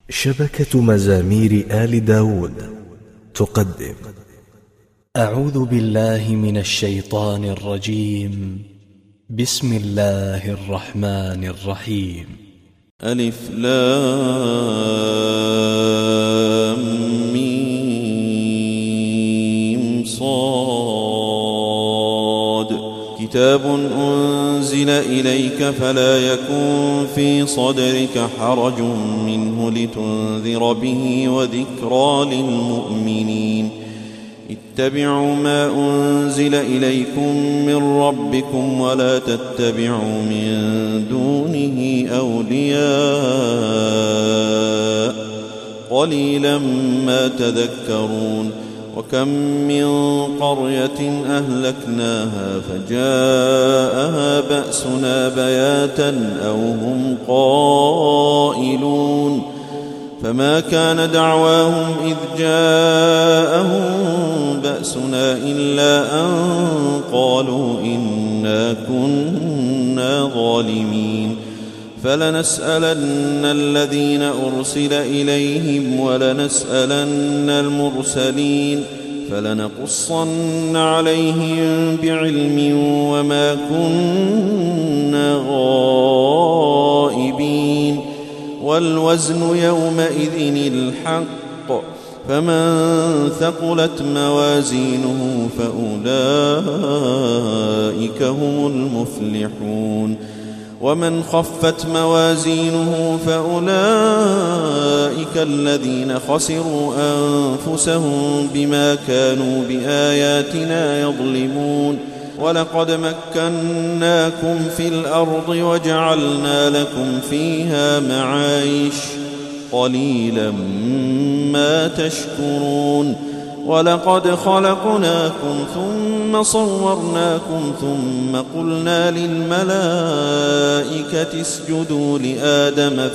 شبكة مزامير آل داود تقدم. أعوذ بالله من الشيطان الرجيم. بسم الله الرحمن الرحيم. ألف لام ميم صاد. كتاب أنزل إليك فلا يكن في صدرك حرج منه لتنذر به وذكرى للمؤمنين. اتبعوا ما أنزل إليكم من ربكم ولا تتبعوا من دونه أولياء قليلا ما تذكرون. وكم من قرية أهلكناها فجاءها بأسنا بياتا أو هم قائلون. فما كان دعواهم إذ جاءهم بأسنا إلا أن قالوا إنا كنا ظالمين. فلنسألن الذين أرسل إليهم ولنسألن المرسلين فلنقصن عليهم بعلم وما كنا غائبين. والوزن يومئذ الحق فمن ثقلت موازينه فأولئك هم المفلحون. ومن خفت موازينه فأولئك الذين خسروا أنفسهم بما كانوا بآياتنا يظلمون. ولقد مكناكم في الأرض وجعلنا لكم فيها معايش قليلا ما تشكرون. ولقد خلقناكم ثم صورناكم ثم قلنا للملائكة اسجدوا لآدم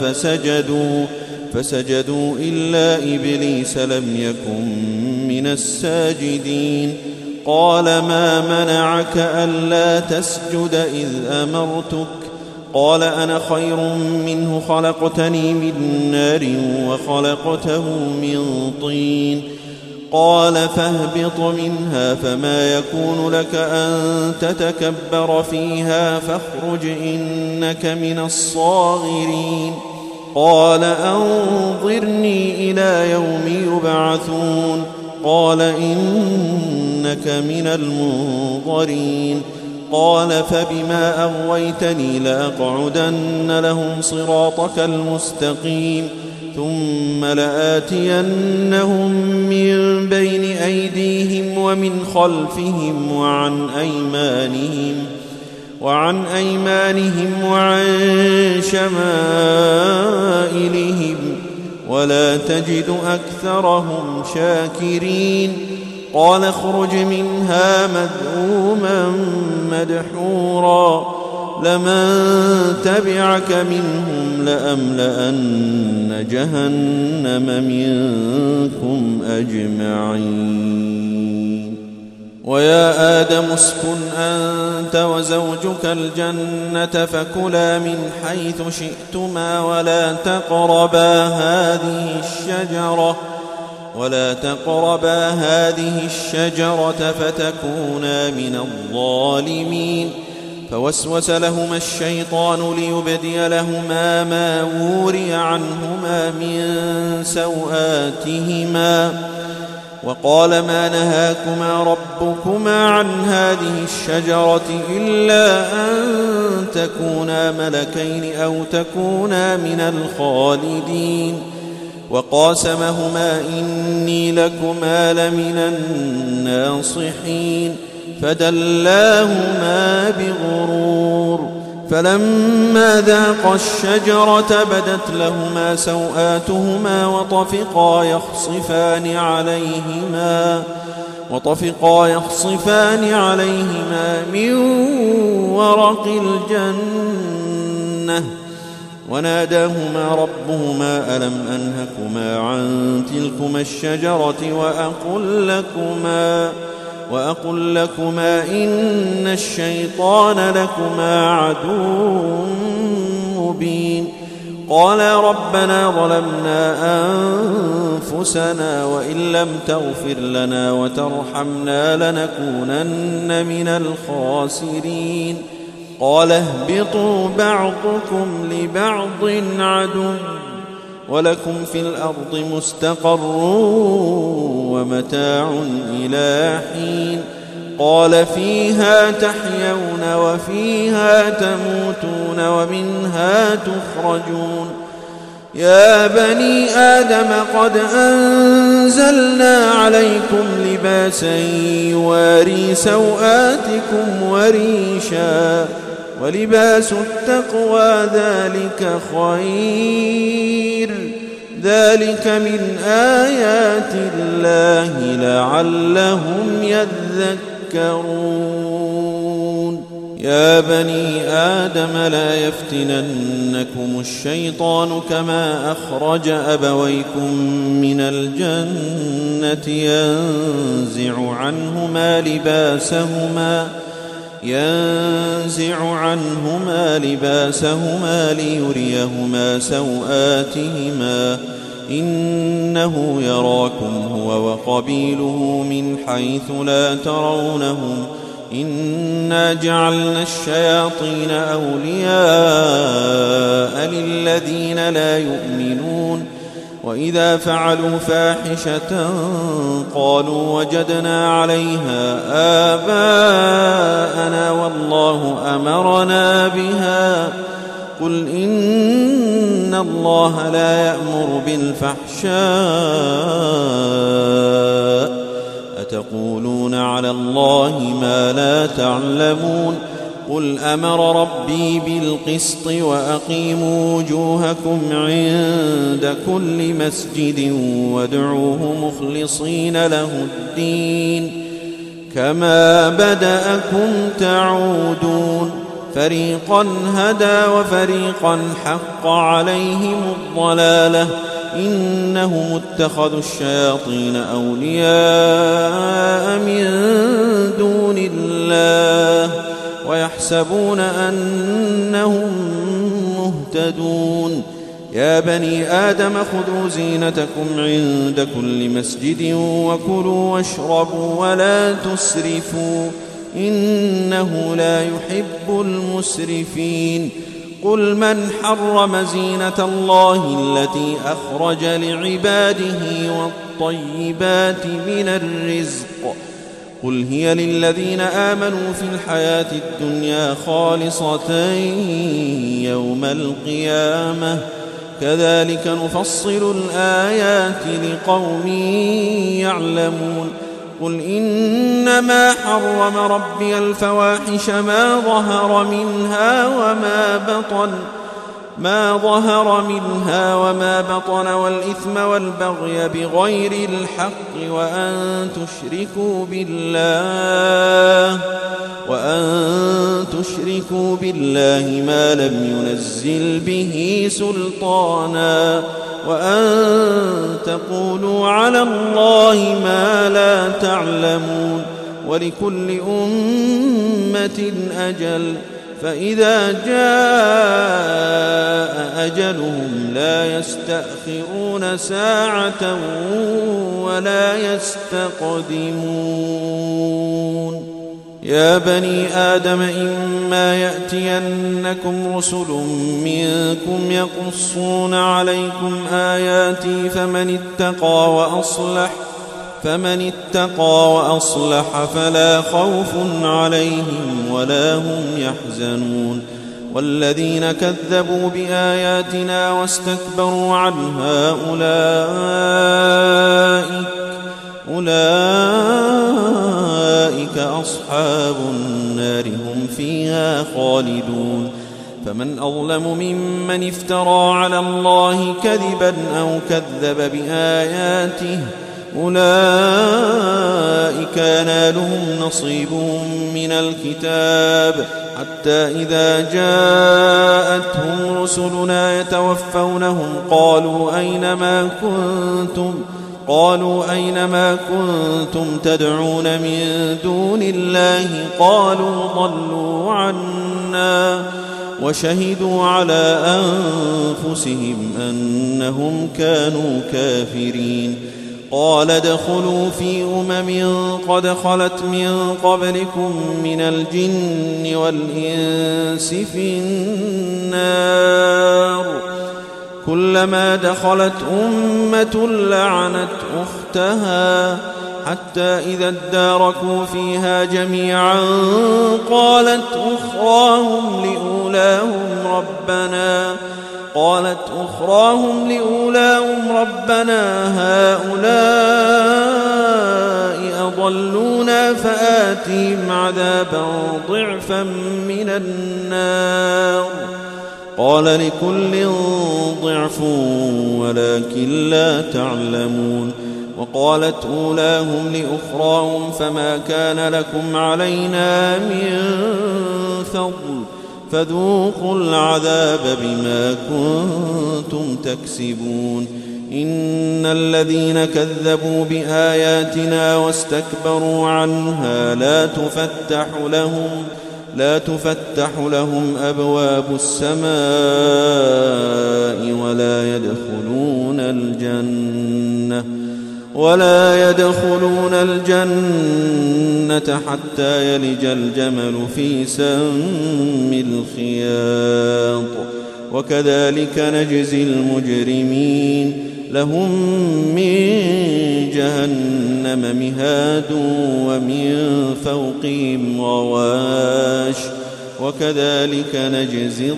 فسجدوا إلا إبليس لم يكن من الساجدين. قال ما منعك ألا تسجد إذ أمرتك؟ قال أنا خير منه خلقتني من نار وخلقته من طين. قال فاهبط منها فما يكون لك أن تتكبر فيها فاخرج إنك من الصاغرين. قال أنظرني إلى يوم يبعثون. قال إنك من المنظرين. قال فبما أغويتني لأقعدن لهم صراطك المستقيم ثم لآتينهم من بين أيديهم ومن خلفهم وعن أيمانهم وعن شمائلهم ولا تجد أكثرهم شاكرين. قال اخرج منها مذءوما مدحورا لمن تبعك منهم لأملأن جهنم منكم أجمعين. ويا آدم اسكن أنت وزوجك الجنة فكلا من حيث شئتما ولا تقربا هذه الشجرة فتكونا من الظالمين. فوسوس لهما الشيطان ليبدي لهما ما وري عنهما من سوآتهما وقال ما نهاكما ربكما عن هذه الشجرة إلا أن تكونا ملكين أو تكونا من الخالدين. وقاسمهما إني لكما لمن الناصحين فدلاهما بغرور. فلما ذاقا الشجرة بدت لهما سوآتهما وطفقا يخصفان عليهما من ورق الجنة وناداهما ربهما ألم أنهكما عن تلكما الشجرة وأقل لكما إن الشيطان لكما عدو مبين. قال ربنا ظلمنا أنفسنا وإن لم تغفر لنا وترحمنا لنكونن من الخاسرين قال اهبطوا بعضكم لبعض عدو ولكم في الأرض مستقر ومتاع إلى حين قال فيها تحيون وفيها تموتون ومنها تخرجون يا بني آدم قد أنزلنا عليكم لباسا يواري سوآتكم وريشا ولباس التقوى ذلك خير ذلك من آيات الله لعلهم يذكرون يا بني آدم لا يفتننكم الشيطان كما أخرج أبويكم من الجنة ينزع عنهما لباسهما ليريهما سوآتهما إنه يراكم هو وقبيله من حيث لا ترونهم إنا جعلنا الشياطين أولياء للذين لا يؤمنون وإذا فعلوا فاحشة قالوا وجدنا عليها آباءنا والله أمرنا بها قل إن الله لا يأمر بالفحشاء أتقولون على الله ما لا تعلمون قل أمر ربي بالقسط وأقيموا وجوهكم عند كل مسجد وادعوه مخلصين له الدين كما بدأكم تعودون فريقا هدى وفريقا حق عليهم الضلالة إنهم اتخذوا الشياطين أولياء من دون الله ويحسبون أنهم مهتدون يا بني آدم خذوا زينتكم عند كل مسجد وكلوا واشربوا ولا تسرفوا إنه لا يحب المسرفين قل من حرم زينة الله التي أخرج لعباده والطيبات من الرزق قل هي للذين آمنوا في الحياة الدنيا خالصة يوم القيامة كذلك نفصل الآيات لقوم يعلمون قل إنما حرم ربي الفواحش ما ظهر منها وما بطن والإثم والبغي بغير الحق وأن تشركوا بالله ما لم ينزل به سلطانا وأن تقولوا على الله ما لا تعلمون ولكل أمة أجل فإذا جاء أجلهم لا يستأخرون ساعة ولا يستقدمون يا بني آدم إما يأتينكم رسل منكم يقصون عليكم آياتي فمن اتقى وأصلح فلا خوف عليهم ولا هم يحزنون والذين كذبوا بآياتنا واستكبروا عنها أولئك أصحاب النار هم فيها خالدون فمن أظلم ممن افترى على الله كذبا أو كذب بآياته أولئك ينالهم نصيبهم من الكتاب حتى إذا جاءتهم رسلنا يتوفونهم قالوا أينما كنتم تدعون من دون الله قالوا وشهدوا على أنفسهم أنهم كانوا كافرين. قال ادخلوا في قد خلت من قبلكم من الجن والإنس في النار كلما دخلت أمة لعنت أختها حتى إذا اداركوا فيها جميعا قالت أخراهم لأولاهم ربنا هؤلاء أضلونا فآتهم عذابا ضعفا من النار قال لكل ضعف ولكن لا تعلمون. وقالت أولاهم لأخراهم فما كان لكم علينا من فضل فذوقوا العذاب بما كنتم تكسبون. إن الذين كذبوا بآياتنا واستكبروا عنها لا تفتح لهم أبواب السماء ولا يدخلون الجنة حتى يلج الجمل في سم الخياط وكذلك نجزي المجرمين. لهم من جهنم مهاد ومن فوقهم غواش وكذلك نجزي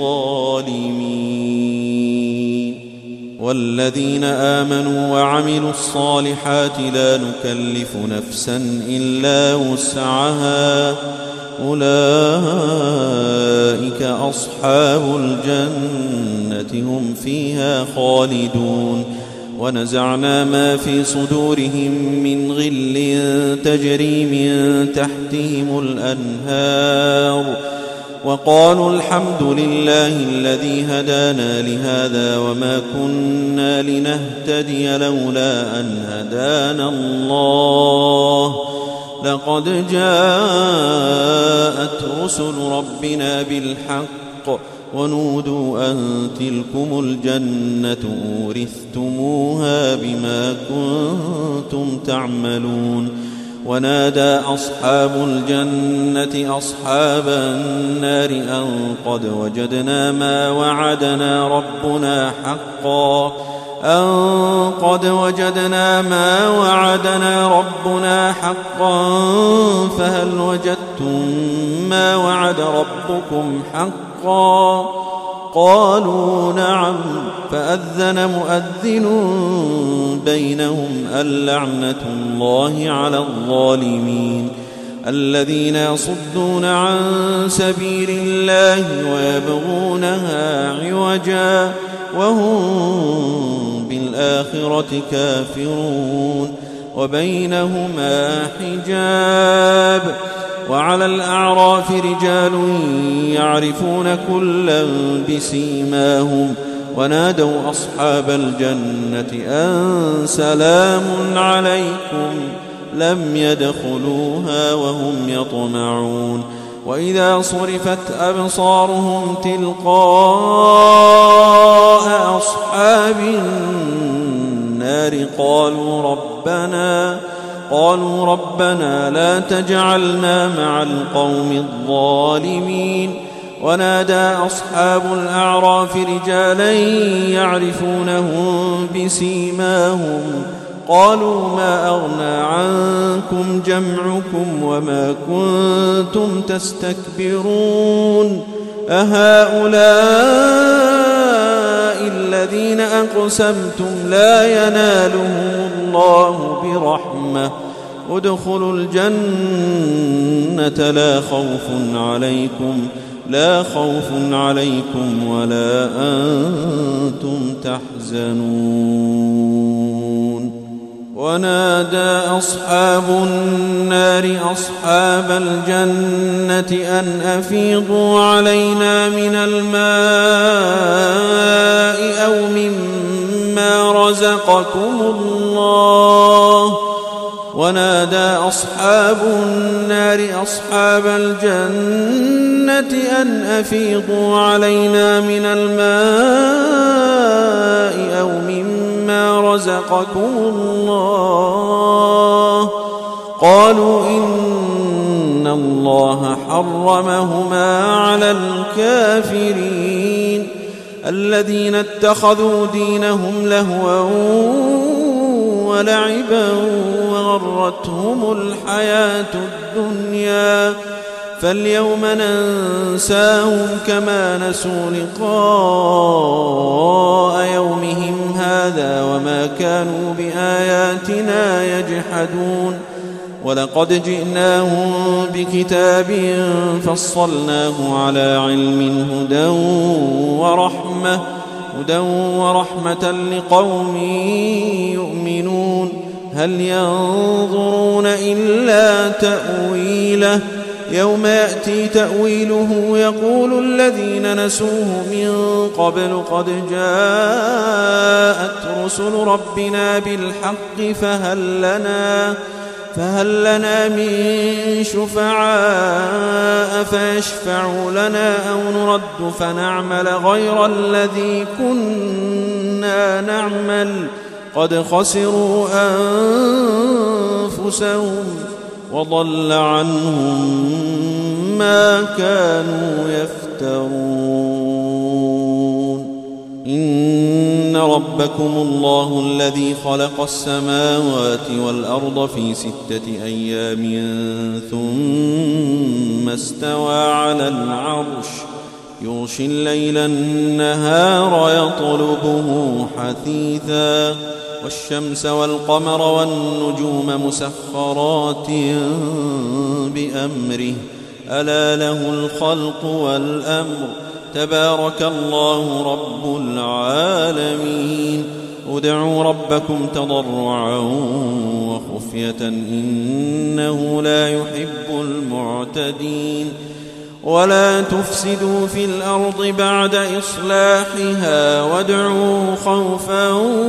الظالمين. والذين آمنوا وعملوا الصالحات لا نكلف نفسا إلا وسعها أولئك أصحاب الجنة هم فيها خالدون. ونزعنا ما في صدورهم من غل تجري من تحتهم الأنهار وقالوا الحمد لله الذي هدانا لهذا وما كنا لنهتدي لولا أن هدانا الله لقد جاءت رسل ربنا بالحق ونودوا أن تلكم الجنة أورثتموها بما كنتم تعملون. ونادى أصحاب الجنة أصحاب النار أن قد وجدنا ما وعدنا ربنا حقا فهل وجدتم ما وعد ربكم حقا قالوا نعم فأذن مؤذن بينهم اللعنة الله على الظالمين. الذين يصدون عن سبيل الله ويبغونها عوجا وهم بالآخرة كافرون وبينهما حجاب. وعلى الأعراف رجال يعرفون كلا بسيماهم ونادوا أصحاب الجنة أن سلام عليكم لم يدخلوها وهم يطمعون. وإذا صرفت أبصارهم تلقاء أصحاب النار قالوا ربنا لا تجعلنا مع القوم الظالمين. ونادى أصحاب الأعراف رجالا يعرفونهم بسيماهم قالوا ما أغنى عنكم جمعكم وما كنتم تستكبرون أهؤلاء الذين أقسمتم لا ينالهم الله برحمة ادخلوا الجنة لا خوف عليكم ولا أنتم تحزنون. ونادى أصحاب النار أصحاب الجنة أن أفيضوا علينا من الماء أو مما رزقكم الله ونادى أصحاب النار أصحاب الجنة أن أفيضوا علينا من الماء أو مما رزقكم الله قالوا إن الله حرمهما على الكافرين الذين اتخذوا دينهم لهوا ولعبا وغرتهم الحياة الدنيا فاليوم ننساهم كما نسوا لقاء يومهم هذا وما كانوا بآياتنا يجحدون ولقد جئناهم بكتاب فصلناه على علم هدى ورحمة لقوم يؤمنون هل ينظرون إلا تأويله يوم يأتي تأويله يقول الذين نسوه من قبل قد جاءت رسل ربنا بالحق فهل لنا من شفعاء فيشفعوا لنا أو نرد فنعمل غير الذي كنا نعمل قد خسروا أنفسهم وضل عنهم ما كانوا يفترون إن ربكم الله الذي خلق السماوات والأرض في 6 أيام ثم استوى على العرش يغشي الليل النهار يطلبه حثيثا والشمس والقمر والنجوم مسخرات بأمره ألا له الخلق والأمر تبارك الله رب العالمين ادعوا ربكم تضرعا وخفية إنه لا يحب المعتدين ولا تفسدوا في الأرض بعد إصلاحها وادعوا خوفا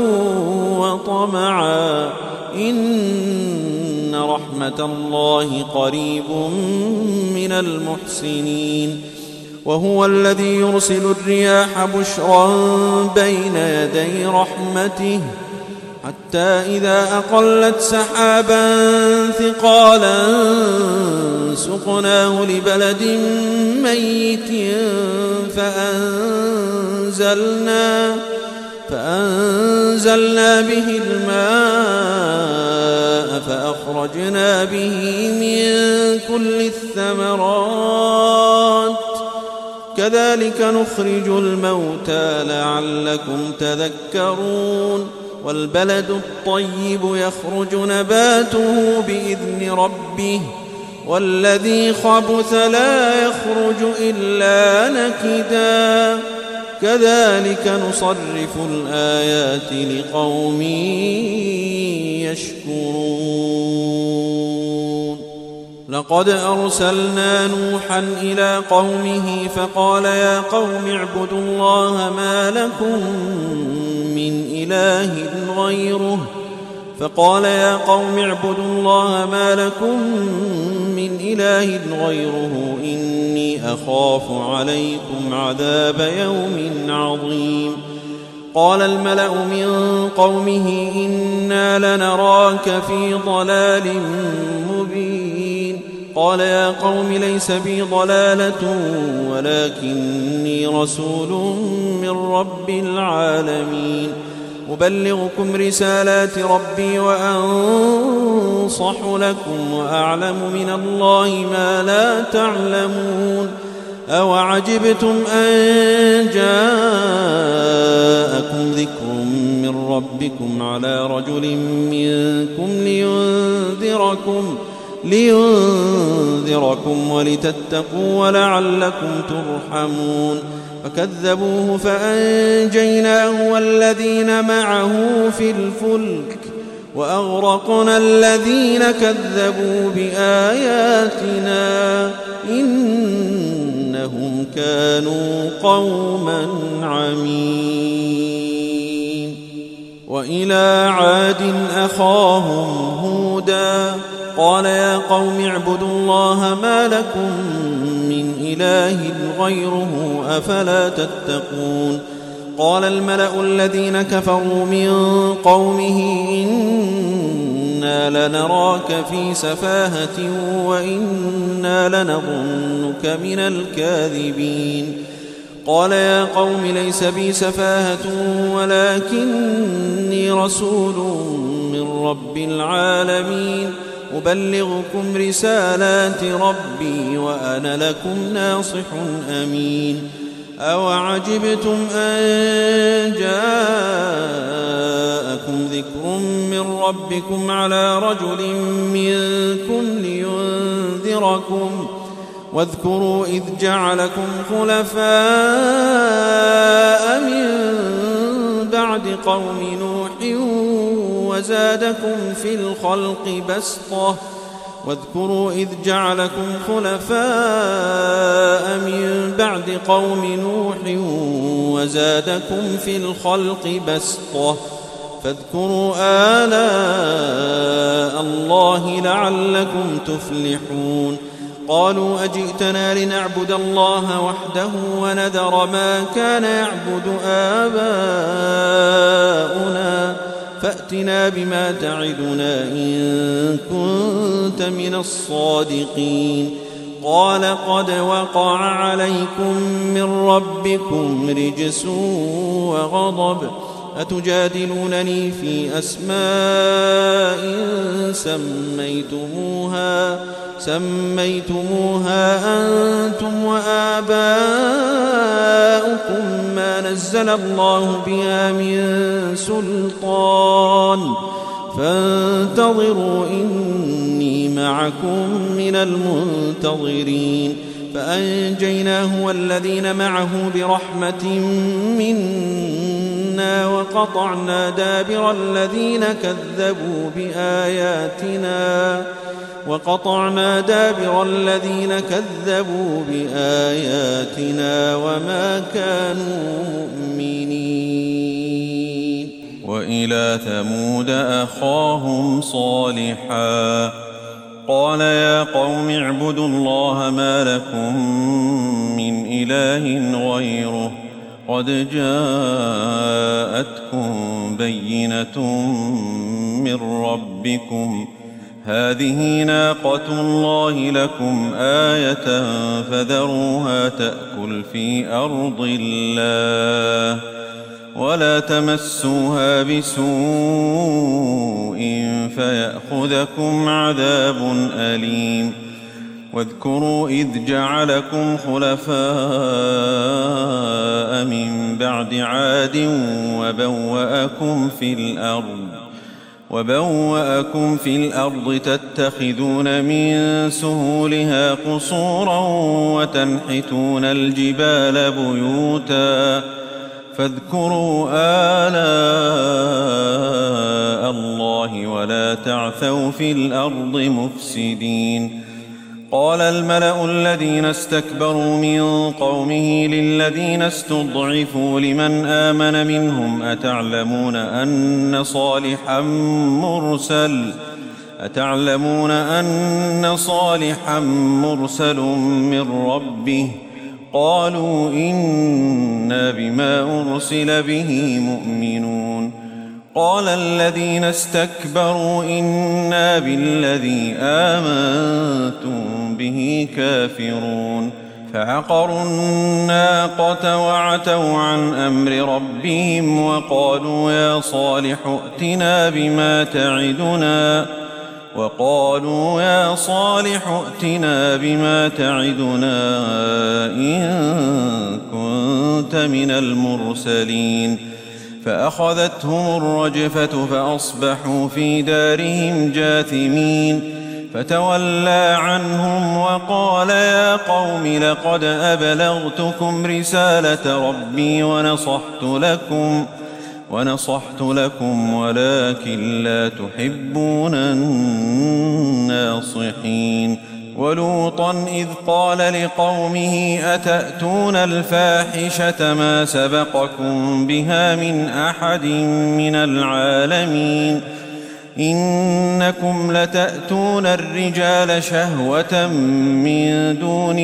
وطمعا إن رحمة الله قريب من المحسنين وهو الذي يرسل الرياح بشرا بين يدي رحمته حتى إذا أقلت سحابا ثقالا سقناه لبلد ميت فأنزلنا به الماء فأخرجنا به من كل الثمرات كذلك نخرج الموتى لعلكم تذكرون والبلد الطيب يخرج نباته بإذن ربه والذي خبث لا يخرج إلا نكدا كذلك نصرف الآيات لقوم يشكرون لقد أرسلنا نوحا إلى قومه فقال يا قوم اعبدوا الله ما لكم من إله غيره إني أخاف عليكم عذاب يوم عظيم قال الملأ من قومه إنا لنراك في ضلال مبين قال يا قوم ليس بي ضلالة ولكني رسول من رب العالمين أبلغكم رسالات ربي وأنصح لكم وأعلم من الله ما لا تعلمون أوعجبتم أن جاءكم ذكر من ربكم على رجل منكم لينذركم ولتتقوا ولعلكم ترحمون فكذبوه فأنجيناه والذين معه في الفلك وأغرقنا الذين كذبوا بآياتنا إنهم كانوا قوما عمين وإلى عاد أخاهم هودا قال يا قوم اعبدوا الله ما لكم من إله غيره أفلا تتقون قال الملأ الذين كفروا من قومه إنا لنراك في سفاهة وإنا لنظنك من الكاذبين قال يا قوم ليس بي سفاهة ولكني رسول من رب العالمين أبلغكم رسالات ربي وأنا لكم ناصح أمين أوعجبتم أن جاءكم ذكر من ربكم على رجل منكم لينذركم واذكروا إذ جعلكم خلفاء من بعد قوم نوح وزادكم في الخلق بسطة واذكروا إذ جعلكم خلفاء من بعد قوم نوح وزادكم في الخلق بسطة فاذكروا آلاء الله لعلكم تفلحون قالوا أجئتنا لنعبد الله وحده ونذر ما كان يعبد آباؤنا فأتنا بما تعدنا إن كنت من الصادقين قال قد وقع عليكم من ربكم رجس وغضب أتجادلونني في أسماء سميتموها أنتم وآباؤكم ما نزل الله بها من سلطان فانتظروا إني معكم من المنتظرين فأنجيناه والذين معه برحمة منا وقطعنا دابر الذين كذبوا بآياتنا وما كانوا مؤمنين وإلى ثمود أخاهم صالحا قال يا قوم اعبدوا الله ما لكم من إله غيره قد جاءتكم بينة من ربكم هذه ناقة الله لكم آية فذروها تأكل في أرض الله ولا تمسوها بسوء فيأخذكم عذاب أليم واذكروا إذ جعلكم خلفاء من بعد عاد وبوأكم في الأرض تتخذون من سهولها قصورا وتنحتون الجبال بيوتا فاذكروا آلاء الله ولا تعثوا في الأرض مفسدين قال الملأ الذين استكبروا من قومه للذين استضعفوا لمن آمن منهم أتعلمون أن صالحا مرسل من ربه قالوا إنا بما أرسل به مؤمنون قال الذين استكبروا إنا بالذي آمنتم به كافرون فعقروا الناقة وعتوا عن أمر ربهم وقالوا يا صالح ائتنا بما تعدنا إن كنت من المرسلين فأخذتهم الرجفة فأصبحوا في دارهم جاثمين فتولى عنهم وقال يا قوم لقد أبلغتكم رسالة ربي ونصحت لكم ولكن لا تحبون الناصحين ولوطا إذ قال لقومه أتأتون الفاحشة ما سبقكم بها من أحد من العالمين إنكم لتأتون الرجال شهوة من دون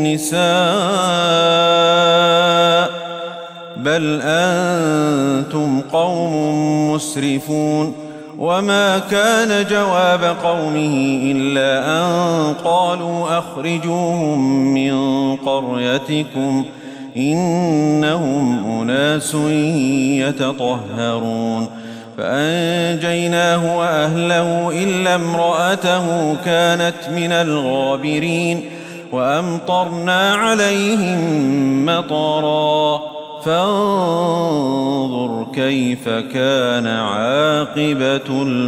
النساء بل أنتم قوم مسرفون وما كان جواب قومه إلا أن قالوا أخرجوهم من قريتكم إنهم أناس يتطهرون فأنجيناه وأهله إلا امرأته كانت من الغابرين وأمطرنا عليهم مطرا فانظر كيف كان عاقبة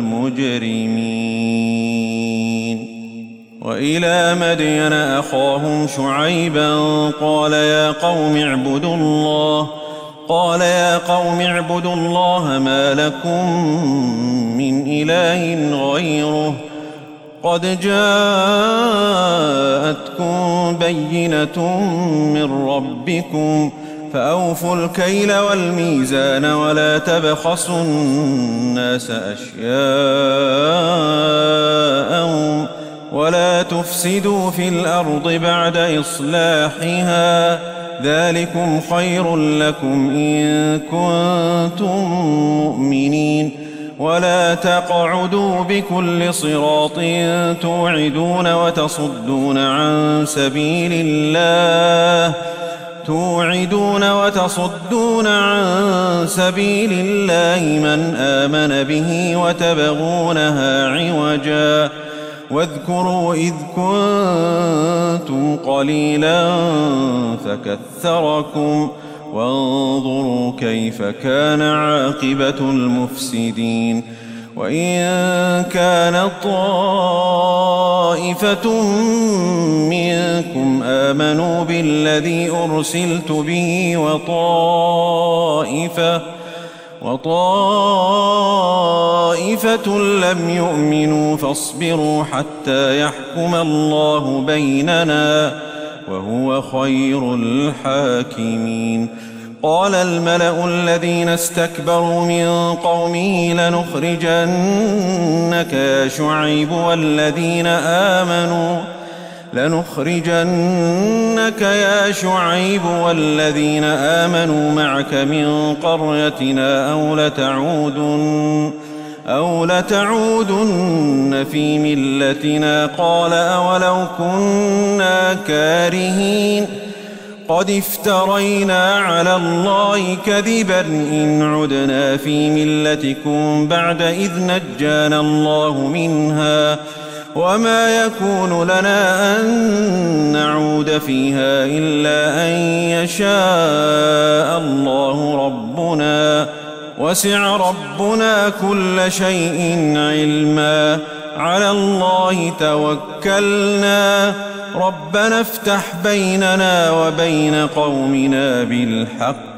المجرمين وإلى مدين أخاهم شعيبا قال يا قوم اعبدوا الله ما لكم من إله غيره قد جاءتكم بينة من ربكم فأوفوا الكيل والميزان ولا تبخسوا الناس أشياءهم ولا تفسدوا في الأرض بعد إصلاحها ذلكم خير لكم إن كنتم مؤمنين ولا تقعدوا بكل صراط توعدون وتصدون عن سبيل الله من آمن به وتبغونها عوجا واذكروا إذ كنتم قليلا فكثركم وانظروا كيف كان عاقبة المفسدين وإن كانت طائفة منكم آمنوا بالذي أرسلت به وطائفة لم يؤمنوا فاصبروا حتى يحكم الله بيننا وهو خير الحاكمين قال الملأ الذين استكبروا من قومه لنخرجنك يا شعيب والذين آمنوا معك من قريتنا أو لتعودن في ملتنا قال أولو كنا كارهين قد افترينا على الله كذبا إن عدنا في ملتكم بعد إذ نجانا الله منها وما يكون لنا أن نعود فيها إلا أن يشاء الله ربنا وسع ربنا كل شيء علما على الله توكلنا ربنا افتح بيننا وبين قومنا بالحق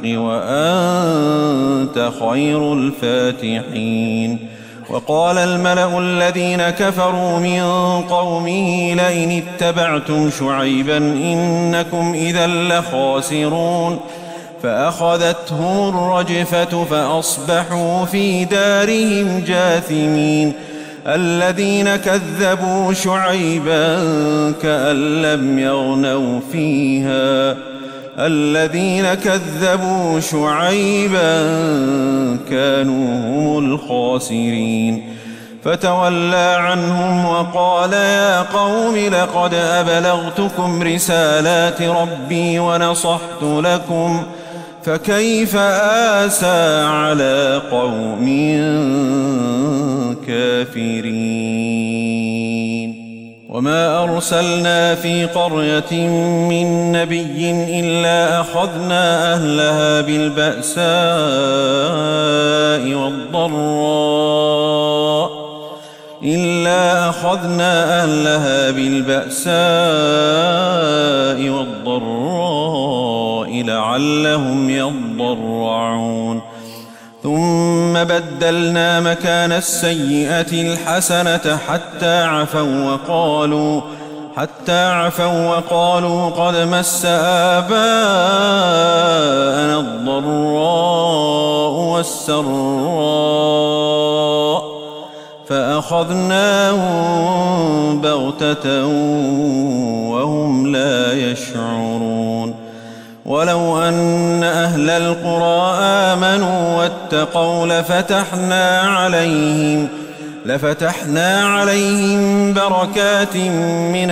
وأنت خير الفاتحين وقال الملأ الذين كفروا من قومه لئن اتبعتم شعيبا إنكم إذا لخاسرون فأخذتهم الرجفة فأصبحوا في دارهم جاثمين الذين كذبوا شعيبا كأن لم يغنوا فيها الذين كذبوا شعيبا كانوا هم الخاسرين فتولى عنهم وقال يا قوم لقد أبلغتكم رسالات ربي ونصحت لكم فكيف آسى على قوم كافرين وما أرسلنا في قرية من نبي إلا أخذنا أهلها بالبأساء والضراء لعلهم يضرعون ثم بدلنا مكان السيئة الحسنة حتى حتى عفوا وقالوا قد مس آباءنا الضراء والسراء فأخذناهم بغتة وهم لا يشعرون ولو أن أهل القرى آمنوا واتقوا لفتحنا عليهم بركات من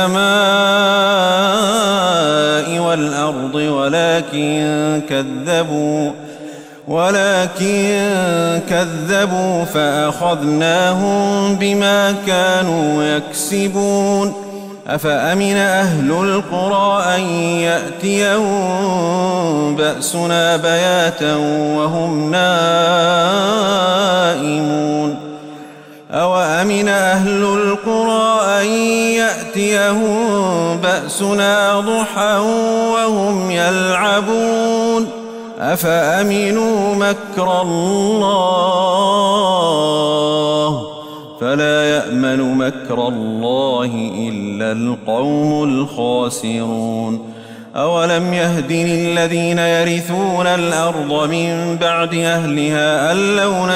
السماء والأرض ولكن كذبوا فأخذناهم بما كانوا يكسبون أفأمن أهل القرى أن يأتيهم بأسنا بياتا وهم نائمون أوأمن أهل القرى أن يأتيهم بأسنا ضحى وهم يلعبون أفأمنوا مكر الله فلا يأمن مكر الله إلا القوم الخاسرون أولم يهد للذين يرثون الأرض من بعد أهلها أن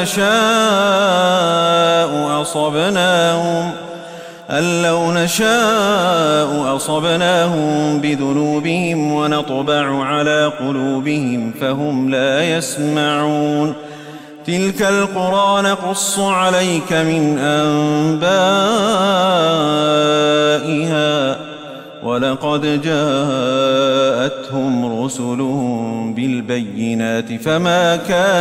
لو نشاء أصبناهم بذنوبهم ونطبع على قلوبهم فهم لا يسمعون تلك القرى نقص عليك من أنبائها ولقد جاءتهم رسلهم بالبينات فما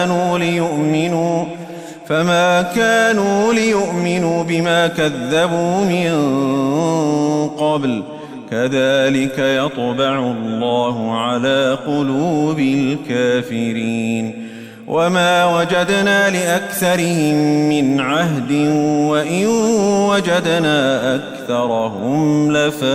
كانوا ليؤمنوا بما كذبوا من قبل كذلك يطبع الله على قلوب الكافرين وما وجدنا لأكثرهم من عهد وإن وجدنا أكثرهم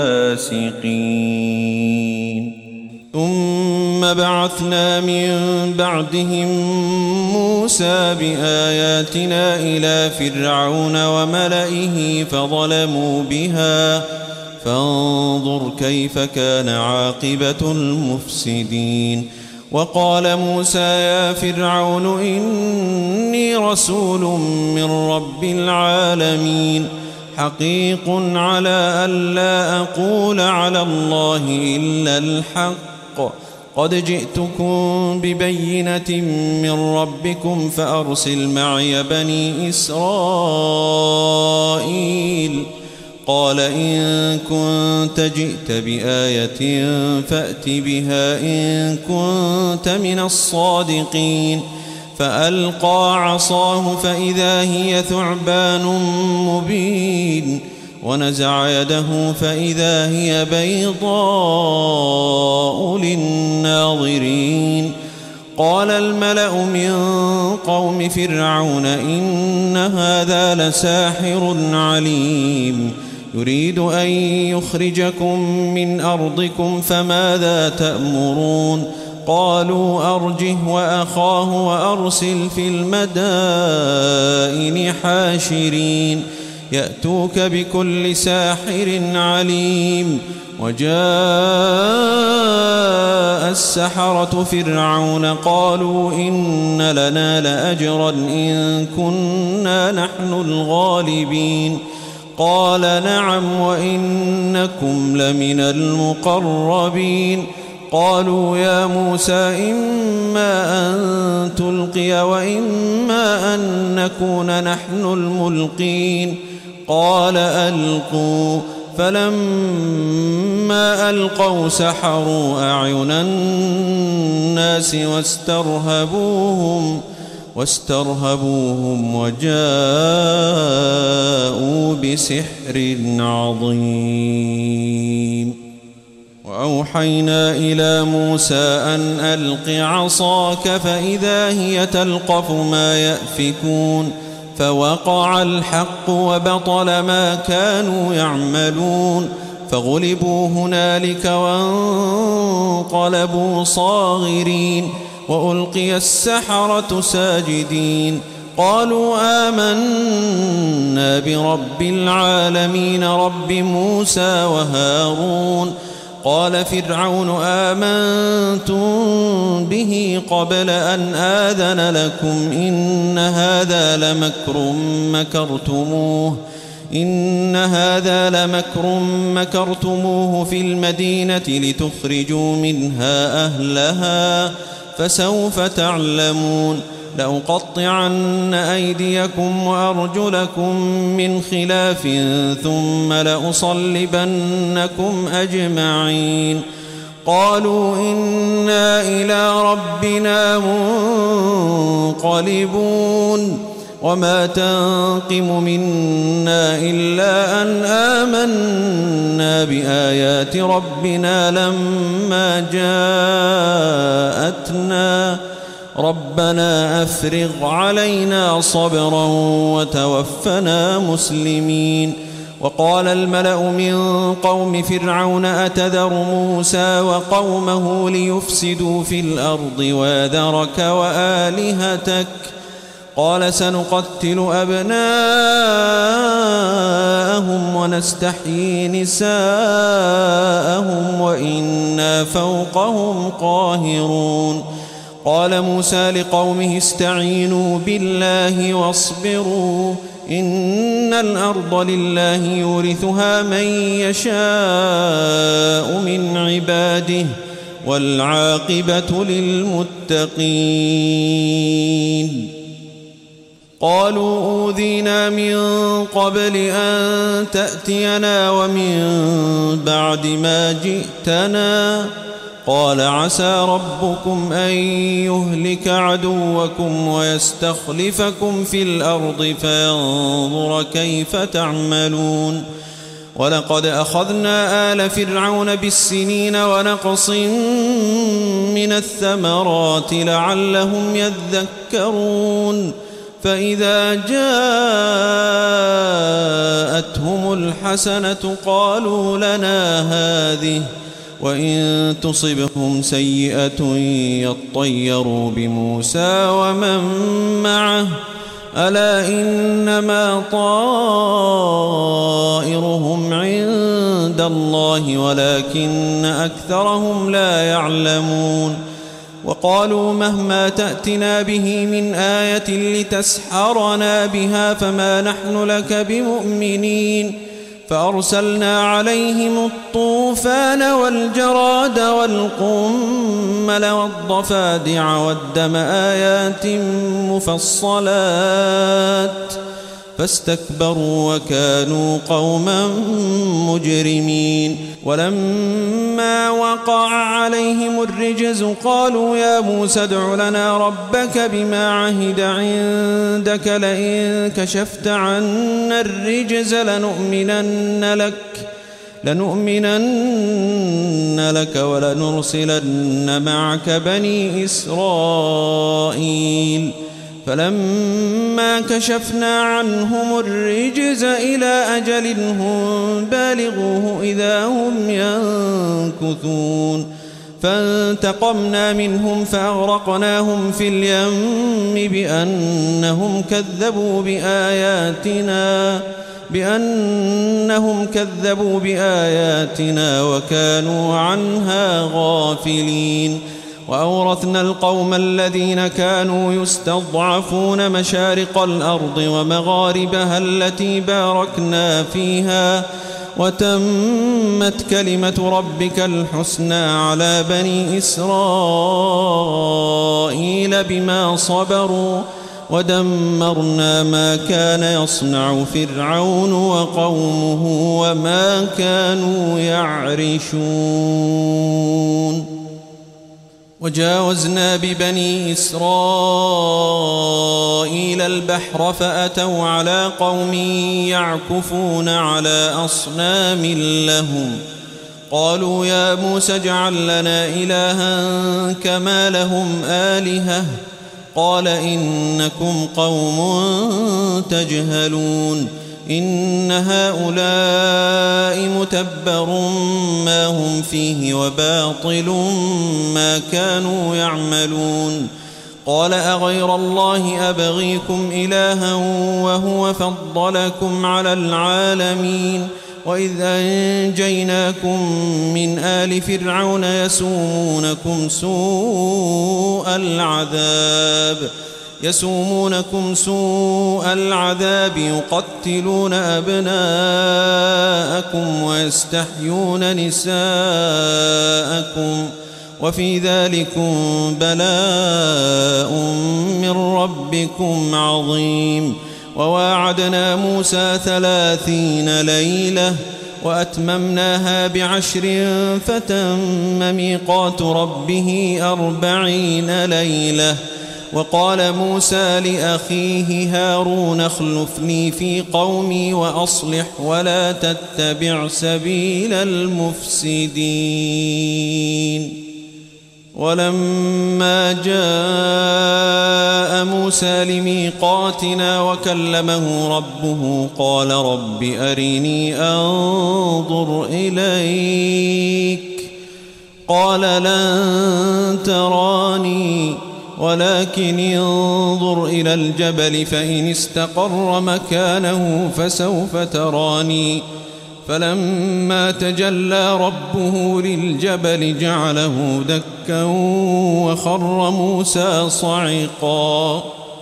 لفاسقين ثم بعثنا من بعدهم موسى بآياتنا إلى فرعون وملئه فظلموا بها فانظر كيف كان عاقبة المفسدين وقال موسى يا فرعون إني رسول من رب العالمين حقيق على ألا أقول على الله إلا الحق قد جئتكم ببينة من ربكم فأرسل معي بني إسرائيل قال إن كنت جئت بآية فأت بها إن كنت من الصادقين فألقى عصاه فإذا هي ثعبان مبين ونزع يده فإذا هي بيضاء للناظرين قال الملأ من قوم فرعون إن هذا لساحر عليم يريد أن يخرجكم من أرضكم فماذا تأمرون قالوا أرجه وأخاه وأرسل في المدائن حاشرين يأتوك بكل ساحر عليم وجاء السحرة فرعون قالوا إن لنا لأجرا إن كنا نحن الغالبين قال نعم وإنكم لمن المقربين قالوا يا موسى إما أن تلقي وإما أن نكون نحن الملقين قال ألقوا فلما ألقوا سحروا أعين الناس واسترهبوهم وجاءوا بسحر عظيم وأوحينا إلى موسى أن ألق عصاك فإذا هي تلقف ما يأفكون فوقع الحق وبطل ما كانوا يعملون فغلبوا هنالك وانقلبوا صاغرين وألقي السحرة ساجدين قالوا آمنا برب العالمين رب موسى وهارون. قال فرعون آمنتم به قبل أن آذن لكم إن هذا لمكر مكرتموه في المدينة لتخرجوا منها أهلها فسوف تعلمون. لأقطعن أيديكم وأرجلكم من خلاف ثم لأصلبنكم أجمعين. قالوا إنا إلى ربنا منقلبون. وما تنقم منا إلا أن آمنا بآيات ربنا لما جاءتنا ربنا أفرغ علينا صبرا وتوفنا مسلمين. وقال الملأ من قوم فرعون أتذر موسى وقومه ليفسدوا في الأرض ويذرك وآلهتك قال سنقتل أبناءهم ونستحيي نساءهم وإنا فوقهم قاهرون. قال موسى لقومه استعينوا بالله واصبروا إن الأرض لله يورثها من يشاء من عباده والعاقبة للمتقين. قالوا أوذينا من قبل أن تأتينا ومن بعد ما جئتنا قال عسى ربكم أن يهلك عدوكم ويستخلفكم في الأرض فينظر كيف تعملون. ولقد أخذنا آل فرعون بالسنين ونقص من الثمرات لعلهم يذكرون. فإذا جاءتهم الحسنة قالوا لنا هذه وإن تصبهم سيئة يطيروا بموسى ومن معه ألا إنما طائرهم عند الله ولكن أكثرهم لا يعلمون. وقالوا مهما تأتنا به من آية لتسحرنا بها فما نحن لك بمؤمنين. فأرسلنا عليهم الطوفان والجراد والقمل والضفادع والدم آيات مفصلات فاستكبروا وكانوا قوما مجرمين. ولما وقع عليهم الرجز قالوا يا موسى ادع لنا ربك بما عهد عندك لئن كشفت عنا الرجز لنؤمنن لك ولنرسلن معك بني إسرائيل. فلما كشفنا عنهم الرجز إلى أجل هم بالغوه إذا هم ينكثون. فانتقمنا منهم فأغرقناهم في اليم بأنهم كذبوا بآياتنا وكانوا عنها غافلين. وأورثنا القوم الذين كانوا يستضعفون مشارق الأرض ومغاربها التي باركنا فيها وتمت كلمة ربك الحسنى على بني إسرائيل بما صبروا ودمرنا ما كان يصنع فرعون وقومه وما كانوا يعرشون. وجاوزنا ببني إسرائيل البحر فأتوا على قوم يعكفون على أصنام لهم قالوا يا موسى اجعل لنا إلها كما لهم آلهة قال إنكم قوم تجهلون. إن هؤلاء متبر ما هم فيه وباطل ما كانوا يعملون. قال أغير الله أبغيكم إلها وهو فضلكم على العالمين وإذ أنجيناكم من آل فرعون يسومونكم سوء العذاب يقتلون أبناءكم ويستحيون نساءكم وفي ذلكم بلاء من ربكم عظيم. وواعدنا موسى 30 ليلة وأتممناها ب10 فتم ميقات ربه 40 ليلة. وقال موسى لأخيه هارون اخلفني في قومي وأصلح ولا تتبع سبيل المفسدين. ولما جاء موسى لميقاتنا وكلمه ربه قال رب أرني أنظر إليك قال لن تراني ولكن انظر إلى الجبل فإن استقر مكانه فسوف تراني. فلما تجلى ربه للجبل جعله دكا وخر موسى صعقا.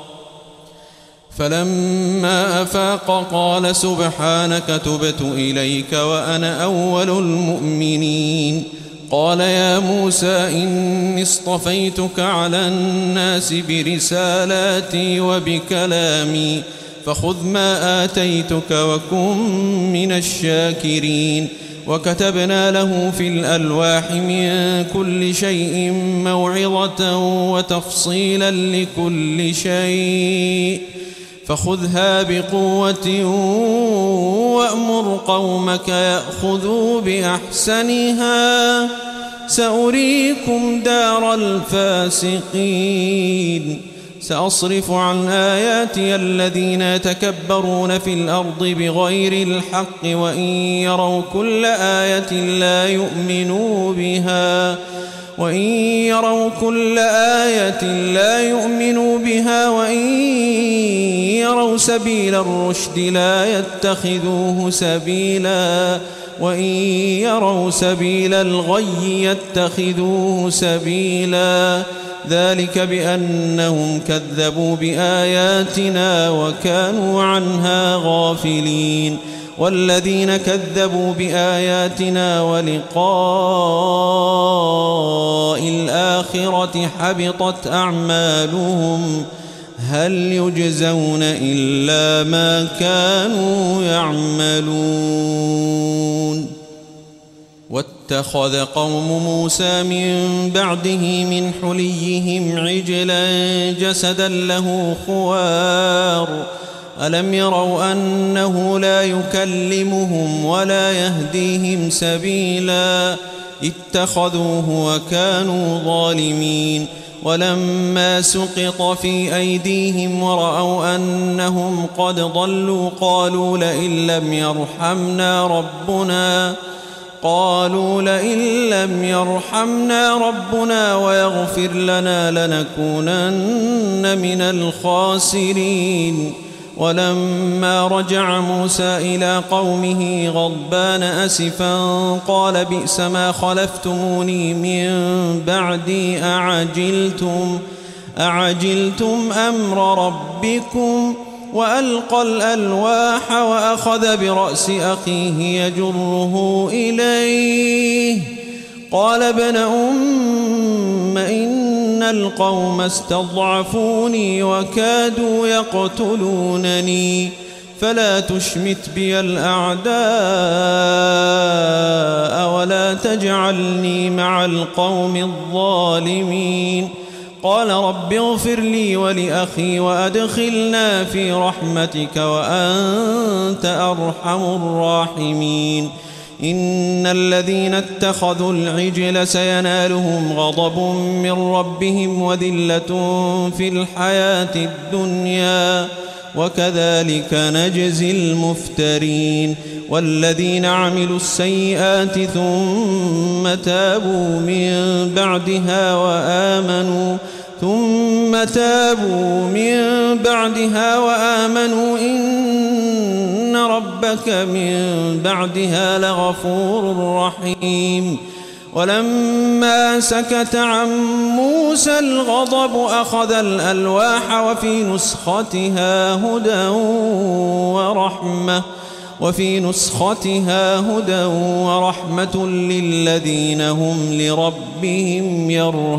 فلما أفاق قال سبحانك تبت إليك وأنا أول المؤمنين. قال يا موسى إني اصطفيتك على الناس برسالاتي وبكلامي فخذ ما آتيتك وكن من الشاكرين. وكتبنا له في الألواح من كل شيء موعظة وتفصيلا لكل شيء فخذها بقوة وأمر قومك يأخذوا بأحسنها سأريكم دار الفاسقين. سأصرف عن آياتي الذين يتكبرون في الأرض بغير الحق وإن يروا كل آية لا يؤمنوا بها وإن يروا سبيل الرشد لا يتخذوه سبيلا وإن يروا سبيل الغي يتخذوه سبيلا. ذلك بأنهم كذبوا بآياتنا وكانوا عنها غافلين. والذين كذبوا بآياتنا ولقاء الآخرة حبطت أعمالهم هل يجزون إلا ما كانوا يعملون. واتخذ قوم موسى من بعده من حليهم عجلا جسدا له خوار ألم يروا أنه لا يكلمهم ولا يهديهم سبيلا اتخذوه وكانوا ظالمين. ولما سقط في أيديهم ورأوا أنهم قد ضلوا قالوا لئن لم يرحمنا ربنا ويغفر لنا لنكونن من الخاسرين. ولما رجع موسى إلى قومه غضبان أسفا قال بئس ما خلفتموني من بعدي أعجلتم أمر ربكم وألقى الألواح وأخذ برأس أخيه يجره إليه قال ابن أم إن القوم استضعفوني وكادوا يقتلونني فلا تشمت بي الأعداء ولا تجعلني مع القوم الظالمين. قال رب اغفر لي ولأخي وأدخلنا في رحمتك وأنت أرحم الراحمين. إن الذين اتخذوا العجل سينالهم غضب من ربهم وذلة في الحياة الدنيا وكذلك نجزي المفترين. والذين عملوا السيئات ثم تابوا من بعدها ثم تابوا من بعدها وآمنوا إن ربك من بعدها لغفور رحيم. ولما سكت عن موسى الغضب أخذ الألواح وفي نسختها هدى ورحمة للذين هم لربهم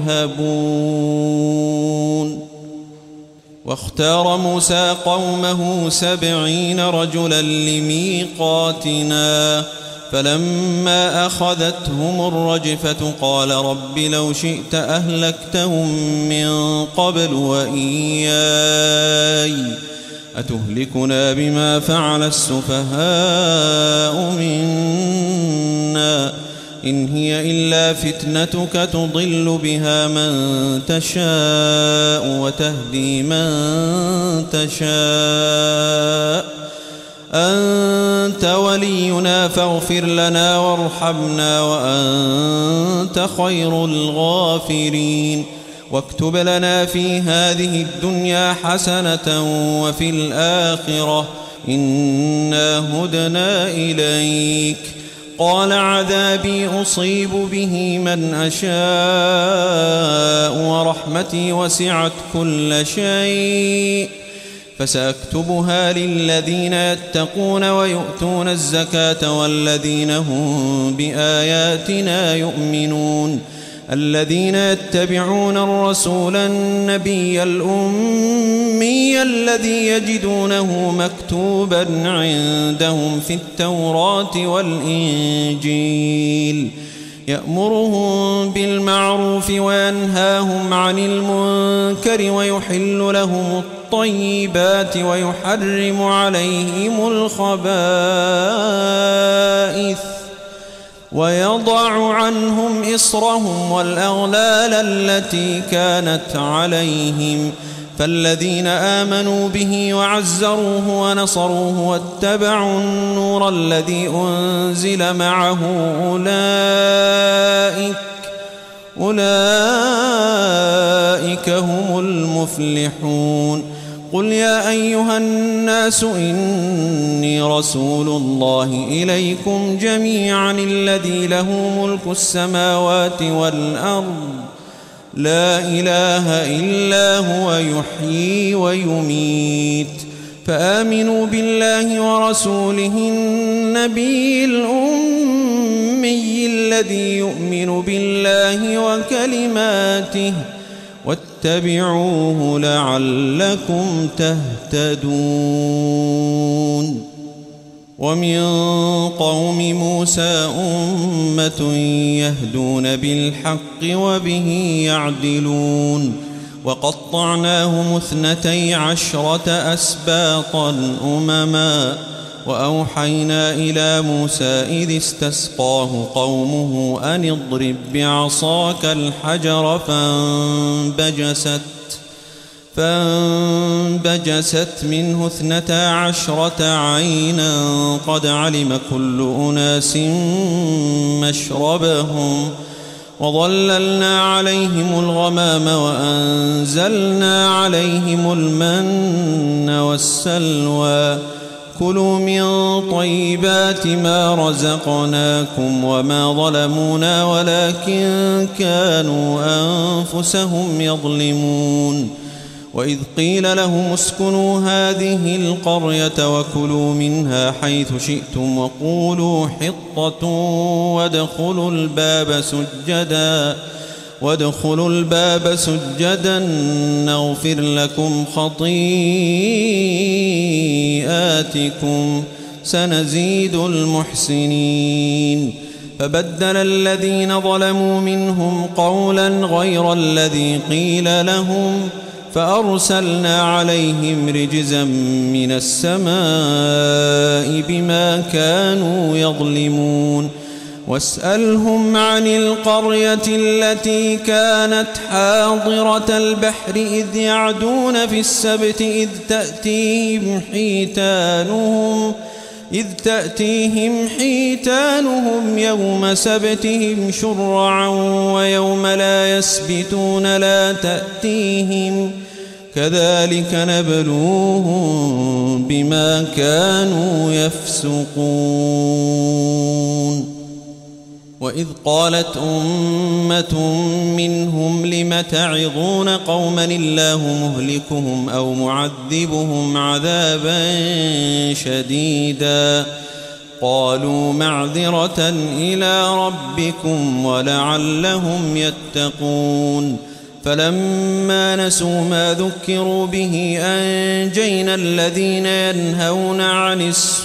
يرهبون. واختار موسى قومه 70 رجلا لميقاتنا، فلما أخذتهم الرجفة قال رب لو شئت أهلكتهم من قبل وإياي أتهلكنا بما فعل السفهاء منا إن هي إلا فتنتك تضل بها من تشاء وتهدي من تشاء أنت ولينا فاغفر لنا وارحمنا وأنت خير الغافرين. واكتب لنا في هذه الدنيا حسنة وفي الآخرة إنا هدنا إليك. قال عذابي أصيب به من أشاء ورحمتي وسعت كل شيء فسأكتبها للذين يتقون ويؤتون الزكاة والذين هم بآياتنا يؤمنون الذين يتبعون الرسول النبي الأمي الذي يجدونه مكتوبا عندهم في التوراة والإنجيل يأمرهم بالمعروف وينهاهم عن المنكر ويحل لهم الطيبات ويحرم عليهم الخبائث ويضع عنهم إصرهم والأغلال التي كانت عليهم. فالذين آمنوا به وعزروه ونصروه واتبعوا النور الذي أنزل معه أولئك هم المفلحون. قل يا أيها الناس إني رسول الله إليكم جميعا الذي له ملك السماوات والأرض لا إله إلا هو يحيي ويميت فآمنوا بالله ورسوله النبي الأمي الذي يؤمن بالله وكلماته واتبعوه لعلكم تهتدون. ومن قوم موسى أمة يهدون بالحق وبه يعدلون وقطعناهم 12 أسباطا أمما وأوحينا إلى موسى إذ استسقاه قومه أن اضرب بعصاك الحجر فانبجست منه 12 عينا قد علم كل أناس مشربهم وظللنا عليهم الغمام وأنزلنا عليهم المن والسلوى كلوا من طيبات ما رزقناكم وما ظلمونا ولكن كانوا أنفسهم يظلمون. وإذ قيل لهم اسكنوا هذه القرية وكلوا منها حيث شئتم وقولوا حطة وادخلوا الباب سجدا نغفر لكم خطيئاتكم سنزيد المحسنين. فبدل الذين ظلموا منهم قولا غير الذي قيل لهم فأرسلنا عليهم رجزا من السماء بما كانوا يظلمون. واسألهم عن القرية التي كانت حاضرة البحر إذ يعدون في السبت إذ إذ تأتيهم حيتانهم يوم سبتهم شرعا ويوم لا يسبتون لا تأتيهم كذلك نبلوهم بما كانوا يفسقون وإذ قالت أمة منهم لم تعظون قوما الله مهلكهم أو معذبهم عذابا شديدا قالوا معذرة إلى ربكم ولعلهم يتقون فلما نسوا ما ذكروا به أنجينا الذين ينهون عن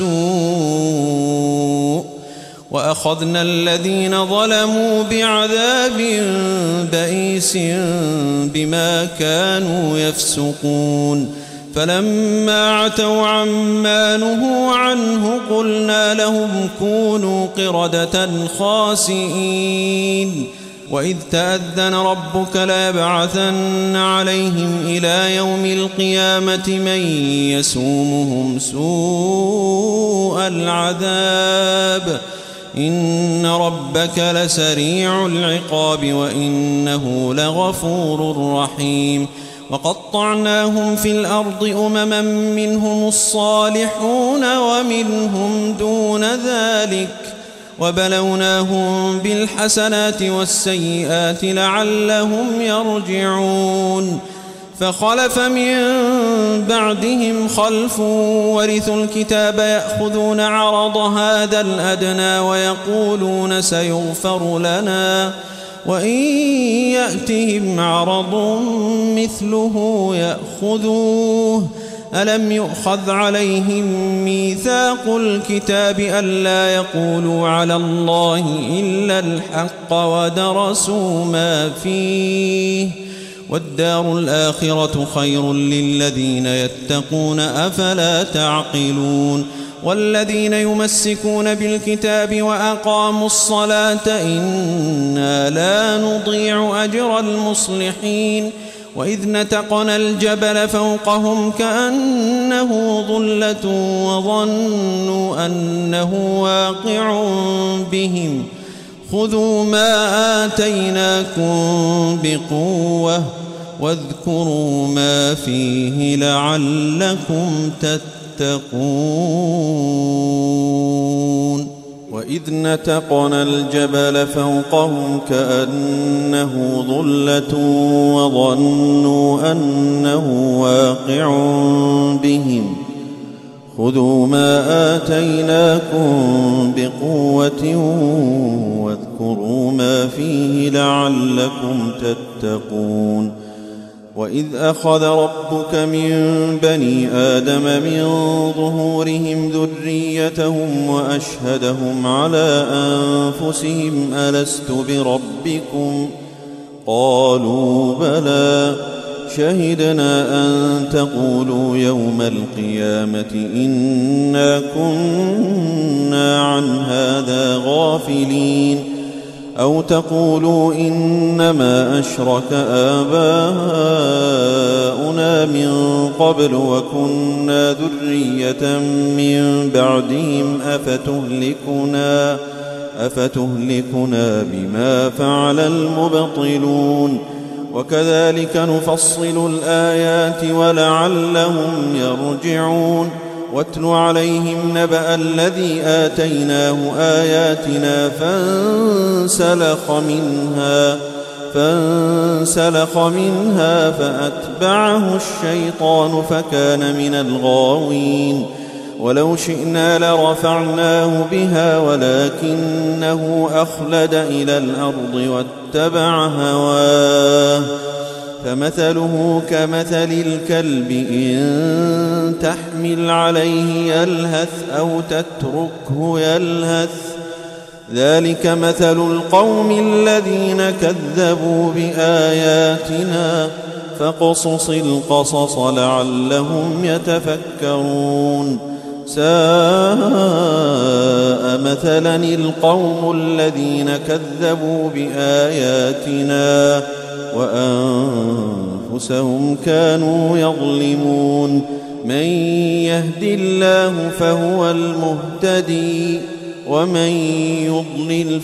السوء وأخذنا الذين ظلموا بعذاب بئيس بما كانوا يفسقون فلما عتوا عما نهوا عنه قلنا لهم كونوا قردة خاسئين وإذ تأذن ربك ليبعثن عليهم إلى يوم القيامة من يسومهم سوء العذاب إن ربك لسريع العقاب وإنه لغفور رحيم وقطعناهم في الأرض أمما منهم الصالحون ومنهم دون ذلك وبلوناهم بالحسنات والسيئات لعلهم يرجعون فخلف من بعدهم خلف ورثوا الكتاب يأخذون عرض هذا الأدنى ويقولون سيغفر لنا وإن يأتهم عرض مثله يأخذوه ألم يؤخذ عليهم ميثاق الكتاب ألا يقولوا على الله إلا الحق ودرسوا ما فيه والدار الآخرة خير للذين يتقون أفلا تعقلون والذين يمسكون بالكتاب وأقاموا الصلاة إنا لا نضيع أجر المصلحين وإذ نتقنا الجبل فوقهم كأنه ظلة وظنوا أنه واقع بهم خذوا ما آتيناكم بقوة واذكروا ما فيه لعلكم تتقون وإذ نتقنا الجبل فوقهم كأنه ظلة وظنوا أنه واقع بهم خذوا ما آتيناكم بقوة واذكروا ما فيه لعلكم تتقون وإذ أخذ ربك من بني آدم من ظهورهم ذريتهم وأشهدهم على أنفسهم ألست بربكم قالوا بلى شهدنا أن تقولوا يوم القيامة إنا كنا عن هذا غافلين أو تقولوا إنما أشرك آباؤنا من قبل وكنا ذرية من بعدهم أفتهلكنا بما فعل المبطلون وكذلك نفصل الآيات ولعلهم يرجعون واتل عليهم نبأ الذي آتيناه آياتنا فانسلخ منها فأتبعه الشيطان فكان من الغاوين ولو شئنا لرفعناه بها ولكنه أخلد إلى الأرض واتبع هواه فمثله كمثل الكلب إن تحمل عليه يلهث أو تتركه يلهث ذلك مثل القوم الذين كذبوا بآياتنا فاقصص القصص لعلهم يتفكرون ساء مثلا القوم الذين كذبوا بآياتنا وأنفسهم كانوا يظلمون من يهد الله فهو المهتدي ومن يضلل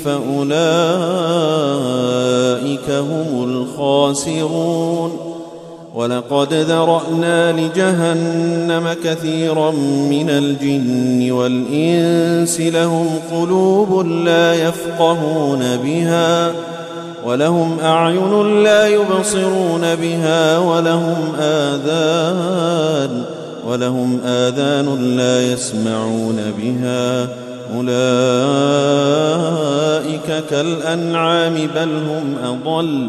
فأولئك هم الخاسرون ولقد ذرأنا لجهنم كثيرا من الجن والإنس لهم قلوب لا يفقهون بها ولهم أعين لا يبصرون بها ولهم آذان لا يسمعون بها أولئك كالأنعام بل هم أضل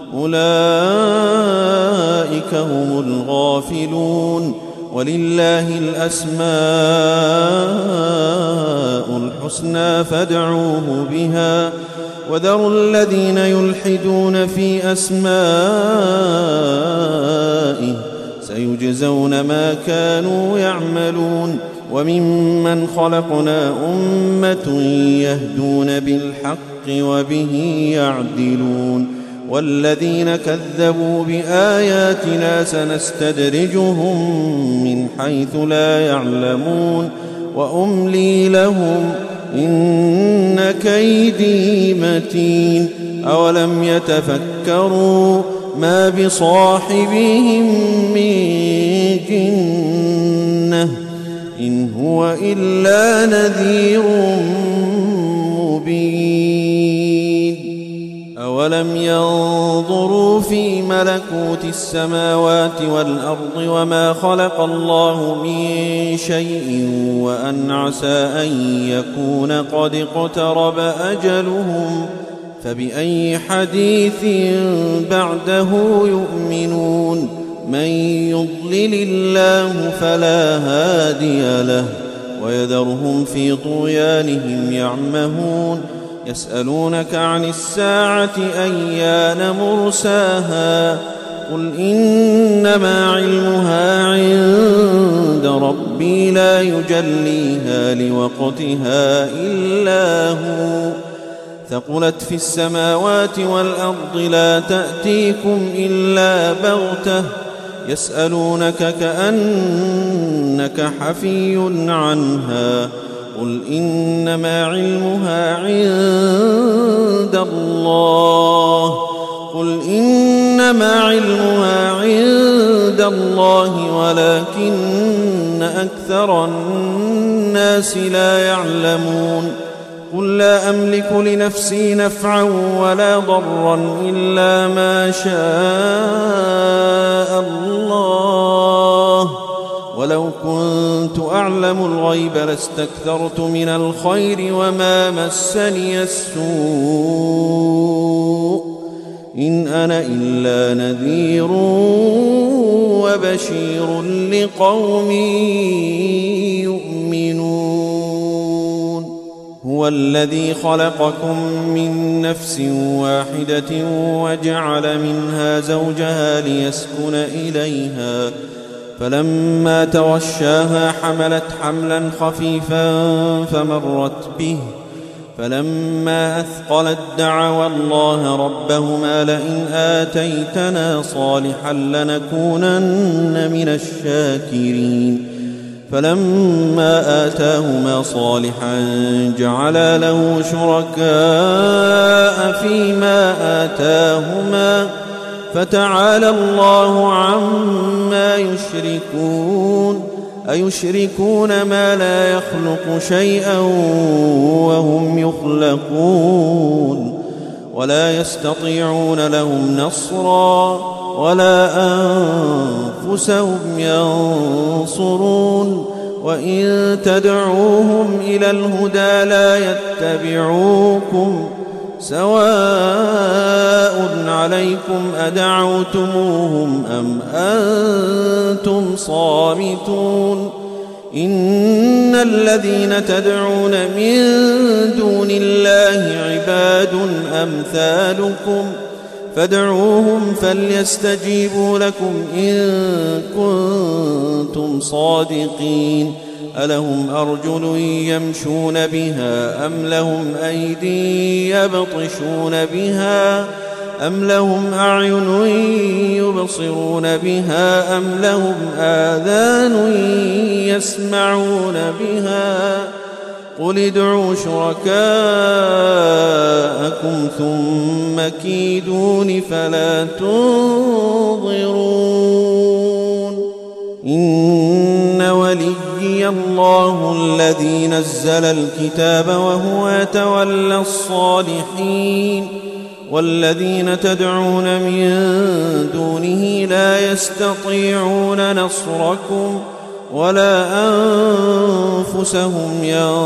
أولئك هم الغافلون ولله الأسماء الحسنى فادعوه بها وذروا الذين يلحدون في أسمائه سيجزون ما كانوا يعملون وممن خلقنا أمة يهدون بالحق وبه يعدلون والذين كذبوا بآياتنا سنستدرجهم من حيث لا يعلمون وأملي لهم إن كيدي متين أولم يتفكروا ما بصاحبهم من جنة إن هو إلا نذير مبين أولم ينظروا في ملكوت السماوات والأرض وما خلق الله من شيء وأن عسى أن يكون قد اقترب أجلهم فبأي حديث بعده يؤمنون من يضلل الله فلا هادي له ويذرهم في طغيانهم يعمهون يسألونك عن الساعة أيان مرساها قل إنما علمها عند ربي لا يجليها لوقتها إلا هو ثقلت في السماوات والأرض لا تأتيكم إلا بغتة يسألونك كأنك حفي عنها قل إنما علمها عند الله ولكن أكثر الناس لا يعلمون قل لا أملك لنفسي نفعا ولا ضرا إلا ما شاء الله ولو كنت أعلم الغيب لاستكثرت من الخير وما مسني السوء إن أنا إلا نذير وبشير لقوم يؤمنون هو الذي خلقكم من نفس واحدة وجعل منها زوجها ليسكن إليها فلما توشاها حملت حملا خفيفا فمرت به فلما أثقلت دعوا الله ربهما لئن آتيتنا صالحا لنكونن من الشاكرين فلما آتاهما صالحا جعلا له شركاء فيما آتاهما فتعالى الله عما يشركون أيشركون ما لا يخلق شيئا وهم يخلقون ولا يستطيعون لهم نصرا ولا أنفسهم ينصرون وإن تدعوهم إلى الهدى لا يتبعوكم سواء عليكم أدعوتموهم أم أنتم صامتون إن الذين تدعون من دون الله عباد أمثالكم فادعوهم فليستجيبوا لكم إن كنتم صادقين ألهم أرجل يمشون بها أم لهم أيدي يبطشون بها أم لهم أعين يبصرون بها أم لهم آذان يسمعون بها قل ادعوا شركاءكم ثم كيدون فلا تنظرون إن وليي الله الذي نزل الكتاب وهو يتولى الصالحين والذين تدعون من دونه لا يستطيعون نصركم ولا أنفسهم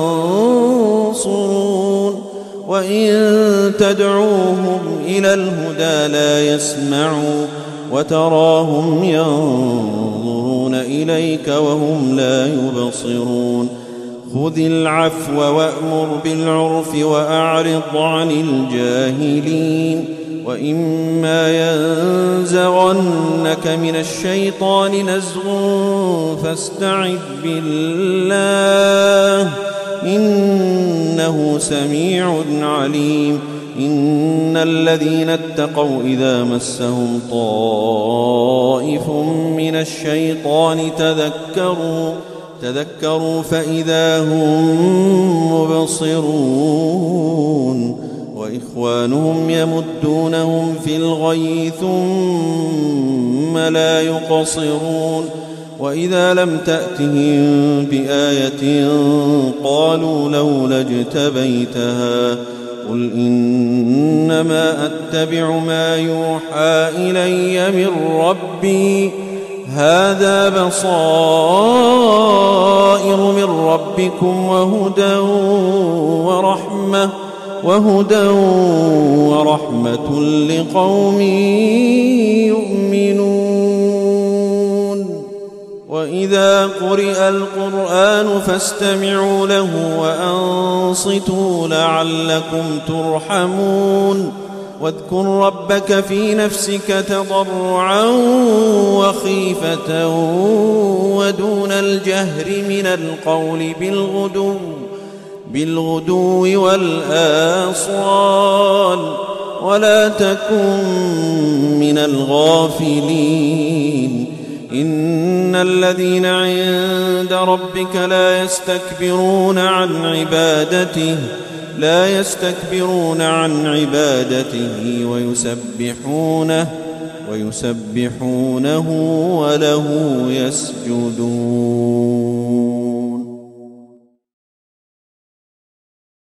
ينصرون وإن تدعوهم إلى الهدى لا يسمعوا وتراهم ينظرون إليك وهم لا يبصرون خذ العفو وأمر بالعرف وأعرض عن الجاهلين وإما ينزغنك من الشيطان نزغ فاستعذ بالله إنه سميع عليم إن الذين اتقوا إذا مسهم طائف من الشيطان تذكروا فإذا هم مبصرون وإخوانهم يمدونهم في الغي ثم لا يقصرون وإذا لم تأتهم بآية قالوا لولا اجتبيتها قل إنما أتبع ما يوحى إلي من ربي هذا بصائر من ربكم وهدى ورحمة لقوم يؤمنون وإذا قرئ القرآن فاستمعوا له وأنصتوا لعلكم ترحمون واذكر ربك في نفسك تضرعا وخيفة ودون الجهر من القول بالغدو والآصال ولا تكن من الغافلين إن الذين عند ربك لا يستكبرون عن عبادته ويسبحونه وله يسجدون